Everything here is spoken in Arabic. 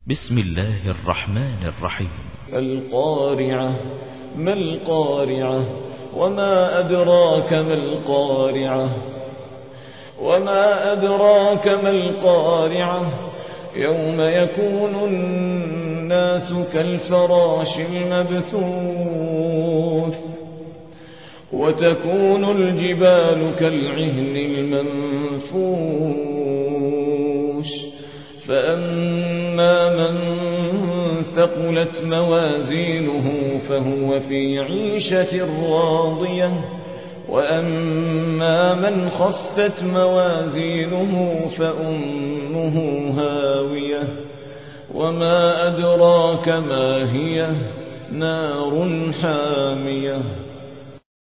بسم الله الرحمن الرحيم. القارعة. ما القارعة؟ وما أدراك ما القارعة؟ وما أدراك ما القارعة؟ يوم يكون الناس كالفراش المبثوث وتكون الجبال كالعهن المنفوش فأما من ثقلت موازينه فهو في عيشة راضية وأما من خفت موازينه فأمه هاوية وما أدراك ما هي؟ نار حامية.